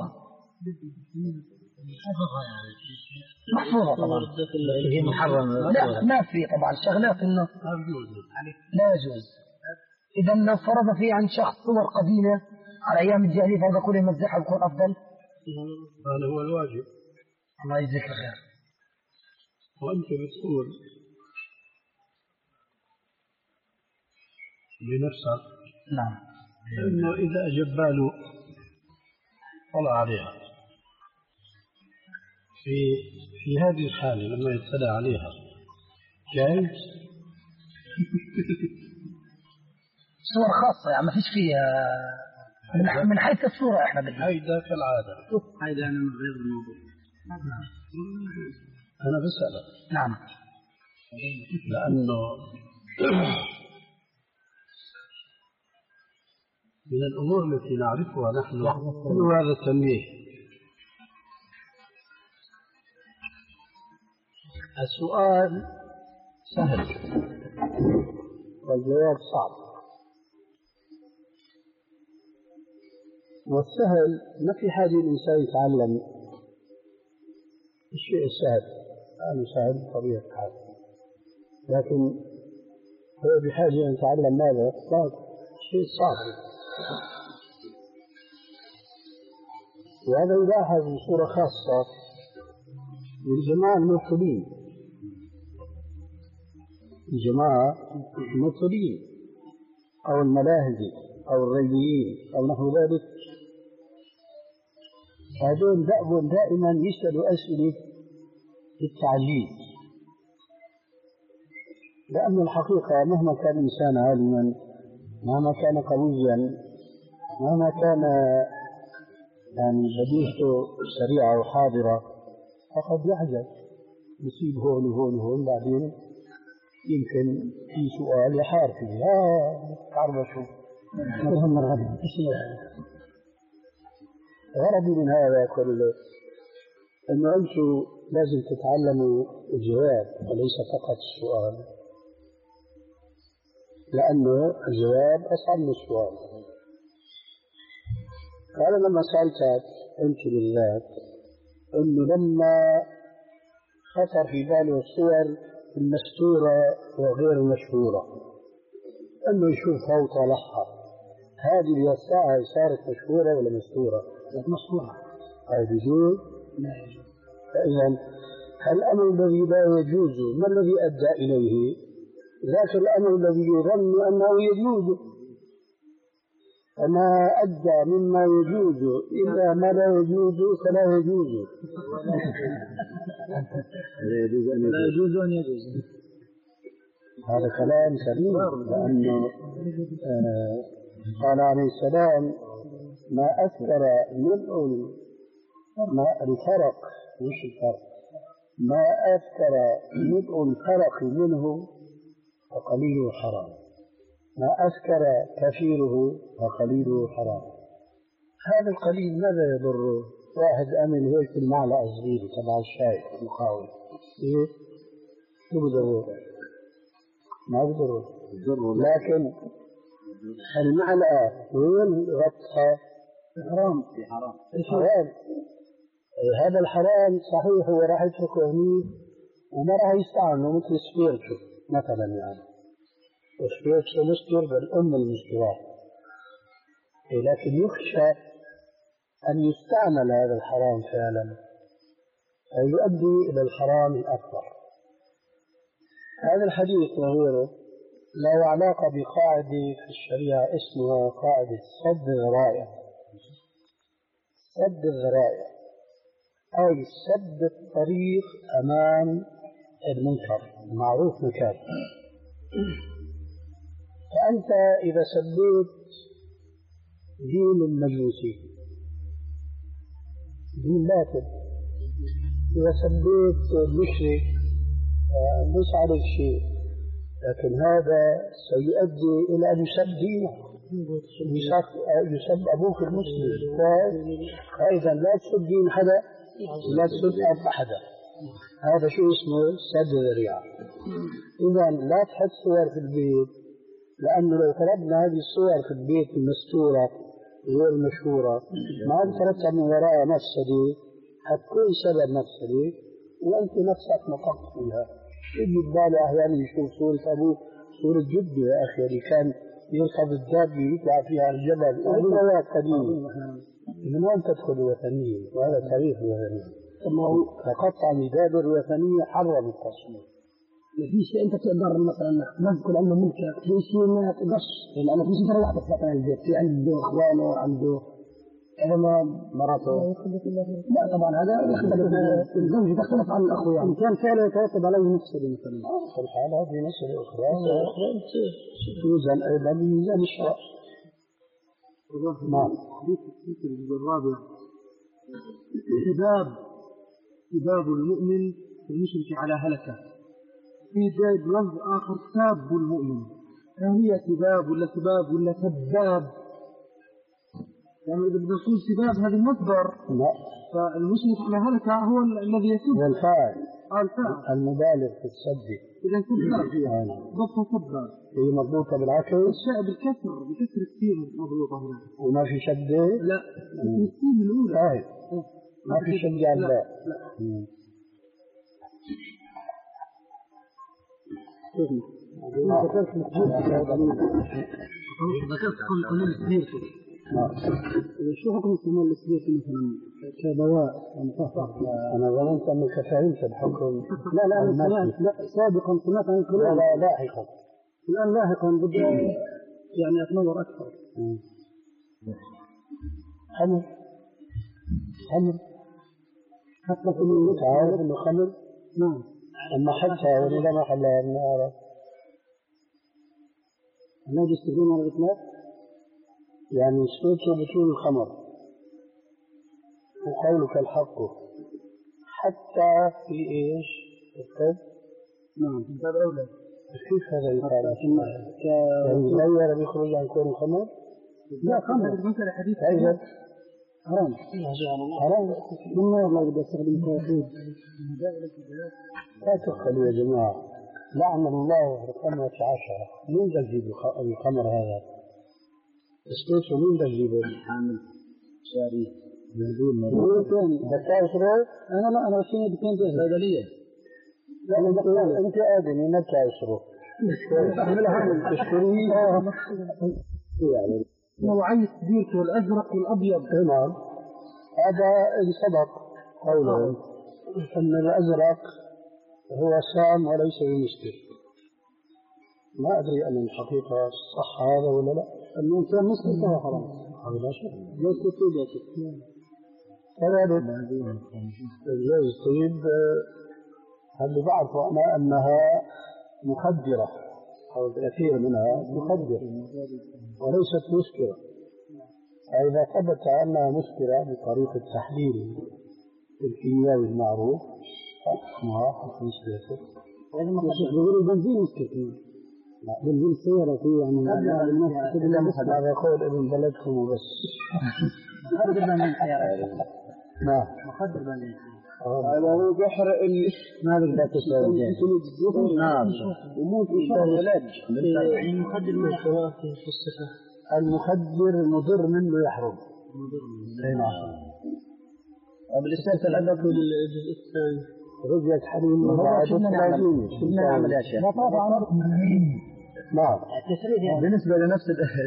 محفوظه طبعا هي محرمه لا ما في طبعا شغلات انه لا يجوز اذا لو فرض في عن شخص صور قديمه على ايام الجاهليه فهذا كله يمزحها بيكون افضل. هذا هو الواجب. الله يجزيك الخير. وانت بتقول لنفسك نعم انه اذا جباله طلع عليها في في هذه الحاله لما يطلع عليها جايز صور خاصه يعني ما فيش فيها من, من حيث الصوره احنا بدنا هيدا كالعاده هيدا انا من غير الموضوع انا بسالك نعم لانه من الأمور التي نعرفها نحن كل هذا التنبيه. السؤال سهل والجواب صعب، والسهل ما في حاجة الإنسان يتعلم الشيء السهل، أنا سهل طبيعة الحال، لكن هو بحاجة أن يتعلم ماذا؟ شيء صعب. وهذا يلاحظ بصورة خاصة للجماعة المبطلين الجماعة المبطلين أو الملاهزي أو الريبيين أو نحو ذلك، هذول دأبوا دائما يسألوا أسئلة التعليل، لأن الحقيقة مهما كان الإنسان عالما مهما كان قويا مهما كان يعني بديهته سريعة وحاضرة فقد يعجز يصيب هون وهون وهون بعدين يمكن في سؤال يحار فيه ها تعرف شو مهم الغد غرضي من هذا كله انه انتم لازم تتعلموا الجواب وليس فقط السؤال، لأنه الجواب أصعب من السؤال. فأنا لما سألتك أنت بالذات أنه لما خطر في باله الصور المستورة وغير المشهورة أنه يشوفها وطلعها، هذه الساعة صارت مشهورة ولا مستورة؟ مشهورة. هذا يجوز؟ لا يجوز. فإذا الأمر الذي لا يجوز ما الذي أدى إليه؟ ذاك الأمر الذي يظن أنه يجوز، فما أدى مما يجوز إلا ما لا يجوز فلا يجوز. لا يجوز أن يجوز. هذا كلام سليم، لأنه آه قال عليه السلام ما أثر ملء ما الفرق مش الفرق ما أثر ملء الفرق منه فقليله حرام، ما أسكر كثيره فقليله حرام. هذا القليل ماذا يضره؟ واحد أمل هيك المعلقة صغيرة تبع الشاي المخاوي إيه؟ شو بضره؟ ما بضره، لكن المعلقة وين غطها؟ حرام. حرام. هذا الحرام صحيح هو راح يتركه هني وما راح يستعمله مثل السبيرتو مثلا، يعني السبيرتو مسكر بالأم المسكرات، لكن يخشى أن يستعمل هذا الحرام فعلا فيؤدي إلى الحرام الأكبر. هذا الحديث وغيره له علاقة بقاعدة في الشريعة اسمها قاعدة سد الذرائع. سد الذرائع أي سد الطريق أمام المنكر المعروف مكان. فأنت إذا سبيت دين المجوسي دين باطل، إذا سبيت مشرك ليس عليك شيء، لكن هذا سيؤدي إلى أن يسب دينك، يسب أبوك المسلم. فإذا لا تسب دين حدا، لا تسب أب حدا. هذا شو اسمه سد الذريعة. إذا لا تحط صور في البيت، لأنه لو فرضنا هذه الصور في البيت المستورة غير المشهورة ما ترتب من وراء مفسدة، حتكون سبب مفسدة وأنت نفسك نطقت فيها. يجي ببالي أحيانا يشوف صورة أبوه، صورة جده يا أخي اللي كان يركب الدابة ويطلع فيها على الجبل، ذكريات قديمة. من وين تدخل الوثنية؟ وهذا تاريخ الوثنية. فقطع مداد الوثنية حرم التصوير. ما في شيء أنت تقدر مثلا نذكر عنه ملكك، في شيء ما تقدرش، لأنه في شيء لا بس مثلا البيت في عنده إخوانه عنده إذا ما مراته. لا طبعا هذا يختلف، الزوج تختلف عن الأخوة. إن كان فعلا يترتب عليه مفسدة مثلا في الحالة هذه مسألة أخرى توزن أيضا بميزان الشرع. نعم. حديث الرابع سباب سباب المؤمن المشرك على هلكه. في جايب لفظ آخر ساب المؤمن، هي سباب ولا سباب ولا سباب؟ يعني إذا بدنا نقول سباب هذا المصدر، لا، فالمشرك على هلكه هو الذي يسب. والفاعل آه الفاعل المبالغ في السب. إذا سباب فيها ضبط سباب هي مضبوطة بالعكس، الشاء بالكسر بكسر السين مضبوطة هنا وما في شدة. لا السين الأولى آه. ما في شدة على الباء. ذكرت قانون السبيرت. شو حكم استعمال السبيرت مثلا كدواء ومطهر؟ أنا ظننت أنك فهمت الحكم. لا لا أنا لا سابقا سمعت عن لا لا لاحقا. الآن لاحقا بدي يعني أتنور أكثر. خمر خمر حتى في الوقت عارف إنه خمر. نعم. أما حتى ولا ما حلها من أعرف لا يستخدمون على الإطلاق. يعني سويته بطول الخمر وقولك الحق حتى في إيش الكذب. نعم هذا أولى. كيف هذا يقال؟ يعني غير بيخرج عن كون الخمر؟ لا خمر مثل حديث أيضا حرام حرام. من الله بدي أستخدم كافور. لا تدخلوا يا جماعة، لعن الله الخمرة عشرة. مين بدك يجيب الخمر هذا؟ استوتوا مين بدك يجيبه؟ حامل شاري مردود مردود ثاني بدك تعصره؟ أنا لا أنا فيني بكين صيدلية. لا أنت آدمي ما تعصره. تشتريه يعني نوعي السبيرت والأزرق والأبيض. تمام. هذا إن صدق قوله أن الأزرق هو سام وليس بمسكر. ما أدري أن الحقيقة صح هذا ولا لا. الإنسان مسكر فهو حرام. هذا لا شك. جوز الطيب يا شيخ. كذلك جوز الطيب اللي بعرفه أنا أنها مخدرة أو الكثير منها مخدر وليست مسكرة. فإذا ثبت أنها مسكرة بطريقة تحليل الكيميائي المعروف فحكمها حكم مسكرة. يقولوا البنزين مسكر. بنزين السيارة فيه يعني الناس هذا يقول ابن بلدكم وبس. مخدر بنزين سيارة. نعم. مخدر بنزين. هذا هو بحر ال ما بدك تسوي. نعم. وموت إشارة العلاج. المخدر من الحواف في الصفة. المخدر مضر منه يحرم. مضر منه. نعم. بالاستاذ الأدب في الجزء الثاني. رجعت حريم وبعد الثلاثين. شو نعمل يا شيخ؟ نعم. بالنسبة لنفس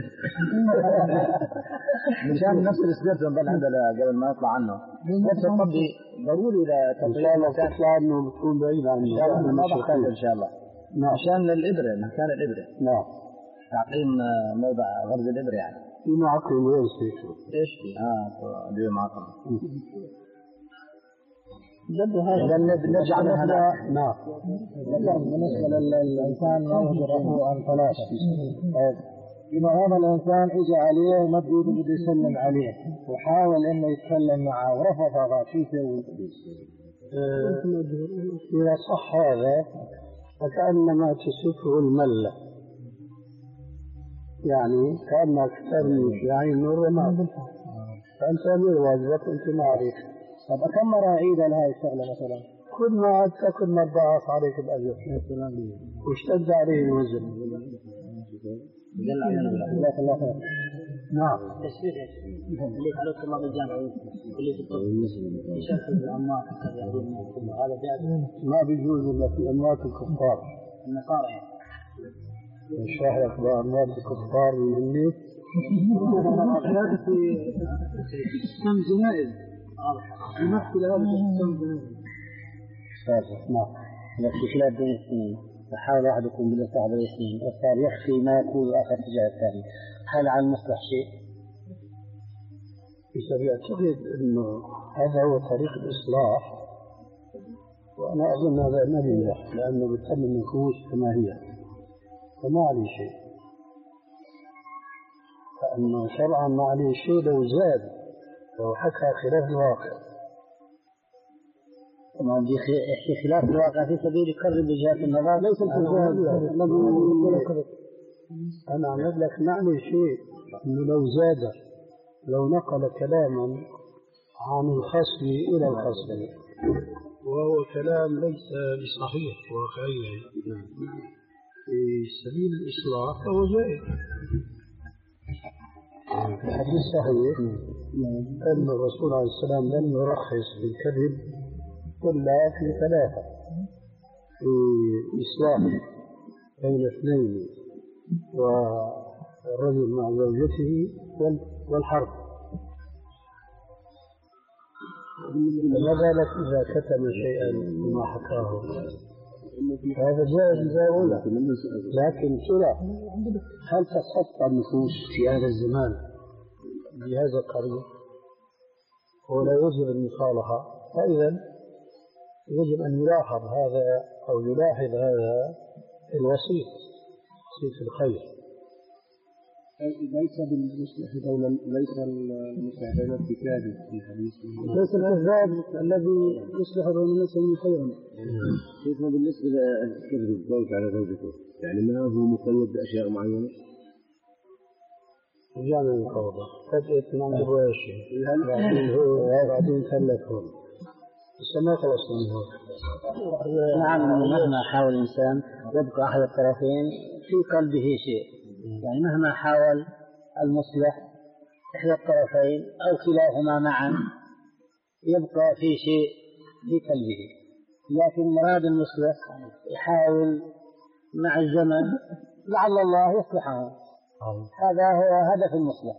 مشان نفس الاسبيرت نضل عندنا قبل ما يطلع عنه. نفس الطبي ضروري إذا إن شاء الله تطلع إنه بتكون بعيد عن إن شاء الله ما بحتاج إن شاء الله. نعم. عشان الإبرة، مكان الإبرة. نعم. تعقيم موضع غرز الإبرة يعني. في معقم وين فيه؟ إيش في؟ آه اليوم معقم. جد هذا نرجع لهذا. نعم. بالنسبة للإنسان ما يجرؤه عن ثلاثة. إذا هذا الإنسان إجى عليه وما بده بده يسلم عليه وحاول إنه يتكلم معه ورفض هذا شو يسوي؟ إذا صح هذا فكأنما تصفه الملة، يعني كأنك ترمي في عين الرماد، فأنت أمير واجبك أنت ما عليك. طب كم مرة أعيد لهذه الشغلة مثلا؟ كل ما عدت كل ما ضاعف عليك الأجر واشتد عليه الوزن. جل علينا جزاك الله خير. نعم. تشريح اللي على طلاب الجامعة اللي في الطب يشاركوا بالأموات هذا جائز؟ ما بيجوز إلا في أموات الكفار. النصارى يعني. الشاهد بأموات الكفار يهمني. هذا في سم جنائز. يمثل هذا سم جنائز. نعم. في خلاف بين الاثنين فحاول أحدكم بالإصلاح بين الاثنين وصار يخفي ما يقول الآخر تجاه الثاني، هل على المصلح شيء؟ يعتقد أنه هذا هو طريق الإصلاح، وأنا أظن هذا ما ينجح لأنه بتخلي النفوس كما هي فما عليه شيء، فأنه شرعا ما عليه شيء لو زاد لو حكى خلاف الواقع. طبعا في خلاف الواقع في سبيل يقرب وجهات النظر ليس الفساد. أنا أعمل لك معنى شيء أنه لو زاد لو نقل كلاما عن الخصم إلى الخصم وهو كلام ليس بصحيح واقعيا في سبيل الإصلاح فهو جائز. الحديث صحيح أن الرسول عليه السلام لم يرخص بالكذب إلا في ثلاثة: في إصلاح بين اثنين والرجل مع زوجته والحرب. فما بالك إذا كتم شيئا مما حكاه؟ هذا جائز إذا أولى، لكن ترى هل تسقط النفوس في هذا الزمان بهذا القريب ولا يجب المصالحة؟ فإذا يجب أن يلاحظ هذا أو يلاحظ هذا الوسيط وسيط الخير. ليس بالمصلح دولة، ليس المصلح دولة بكاذب في حديث، ليس الكذاب الذي يصلح بين الناس من خير. كيف بالنسبة لكذب الزوج على زوجته؟ يعني ما هو مقيد بأشياء معينة؟ جانا القوضة فجأة من عنده بواشي بعدين هو بعدين ثلثهم بس ما خلصنا من هو. نعم، مهما حاول الإنسان يبقى أحد الطرفين في قلبه شيء، يعني مهما حاول المصلح إحدى الطرفين أو كلاهما معا يبقى في شيء في قلبه، لكن مراد المصلح يحاول مع الزمن لعل الله يصلحه. هذا هو هدف المصلح.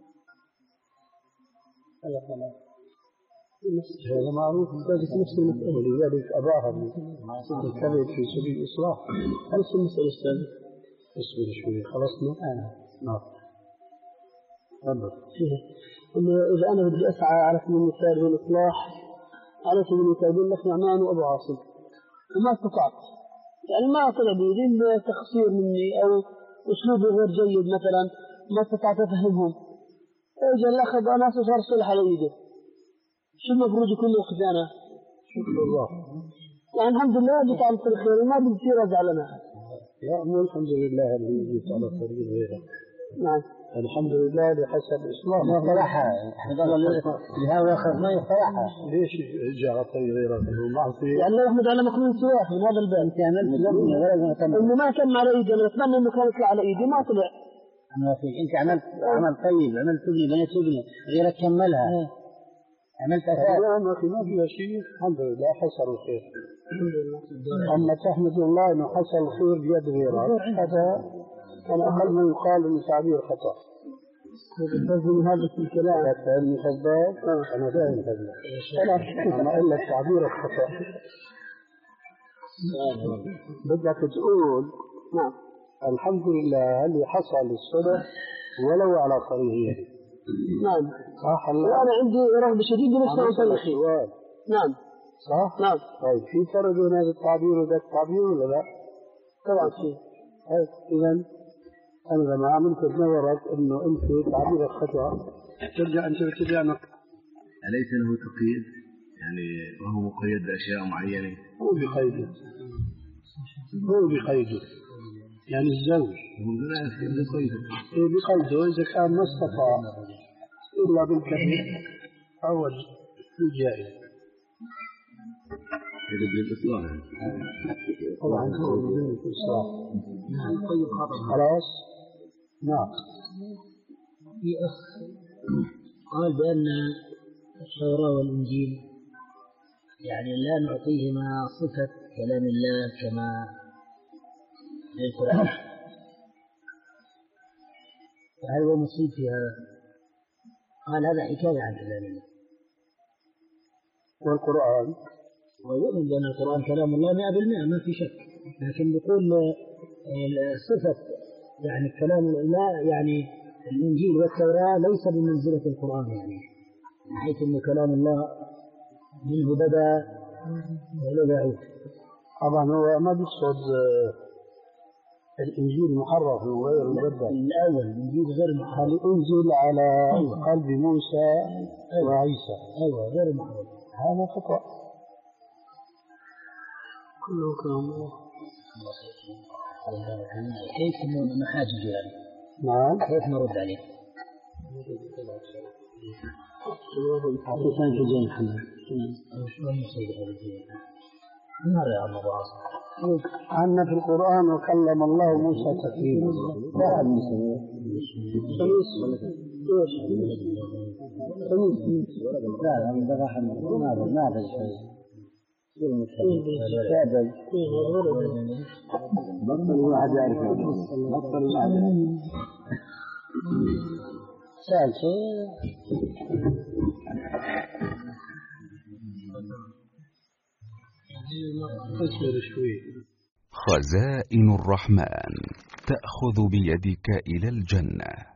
هذا معروف ذلك نفس المسألة، ولذلك أباها الكذب في سبيل الإصلاح. نفس المسألة أستاذ. اصبر شوي خلصنا. أنا نعم. تفضل. إذا أنا بدي أسعى على سبيل المثال بالإصلاح على سبيل المثال بين لك نعمان وأبو عاصم وما استطعت، يعني ما طلع بيدي تقصير مني أو أسلوبي غير جيد مثلا ما استطعت أفهمهم، إجا الأخذ أنا صار صلح على يده، شو المفروض يكون موقف أنا؟ شكر الله. يعني الحمد لله جيت على الخير وما بنصير أزعل أنا. يا أمي الحمد لله اللي جيت على طريق غيرك. نعم. الحمد لله لحسب إصلاح. ما صلحها. لهذا أخذ ما يصلحها. ليش جاء على طريق غيرك؟ معصية. يعني الله يحمد على مكروه سواح من هذا الباب. أنت عملت لبني ولا تم. إنه ما كان على إيدي، أنا أتمنى إنه كان يطلع على إيدي ما طلع. أنا فيك أنت عملت عمل طيب، عملت تبني بنيت تبني غيرك كملها. عملت أساس. ما في ما فيها شيء الحمد لله حصل الخير. أما تحمد الله إنه حصل الخير بيد غيرك هذا أنا أقل من يقال إنه تعبير خطأ. من هذا الكلام. لا تفهمني خطأ. أنا فاهم خطأ. أنا إلا تعبير الخطأ. بدك تقول نعم الحمد لله اللي حصل الصلح ولو على صريحه. نعم صح. وأنا عندي رغبة شديدة نفسي أصلح. نعم صح؟ نعم. طيب في فرق بين هذا التعبير وذا التعبير ولا لا؟ طبعا في. طيب إذا أنا لما عملت بنظرك إنه أنت تعبيرك خطأ ترجع أنت بتبيعنا. أليس له تقييد؟ يعني وهو مقيد بأشياء معينة؟ هو بقيده. هو بقيده. يعني الزوج. إيه بقيده إذا كان ما استطاع إلا بالكثير أو الجائز. يجب الإصلاح. طبعا هو يجب الإصلاح. خلاص. نعم. في أخ قال بأن التوراة والإنجيل يعني لا نعطيهما صفة كلام الله كما للقرآن، فهل هو مصيب في هذا؟ قال هذا حكاية عن كلام الله. والقرآن ويؤمن بأن القرآن كلام الله مئة بالمئة ما في شك، لكن بيقول صفة يعني كلام الله يعني الإنجيل والتوراة ليس بمنزلة القرآن، يعني من حيث أن كلام الله منه بدأ ولا يعود. طبعا هو ما بيقصد الإنجيل محرف وغير مبدل. الأول الإنجيل غير محرف، أنزل على قلب موسى وعيسى. أيوة غير محرف. هذا خطأ كله كلام. كيف نحاجج يعني؟ نعم. كيف نرد عليه؟ حقيقة في جين حنا. شو المصيبة هذه؟ نرى يا الله. عنا في القرآن وكلم الله موسى تكليما. واحد مسلم. خميس. ايش؟ خميس. لا لا من دغا حنا. ماذا ماذا شيء؟ بطل واحد يعرف بطل واحد سأل شيء. خزائن الرحمن تأخذ بيدك إلى الجنة.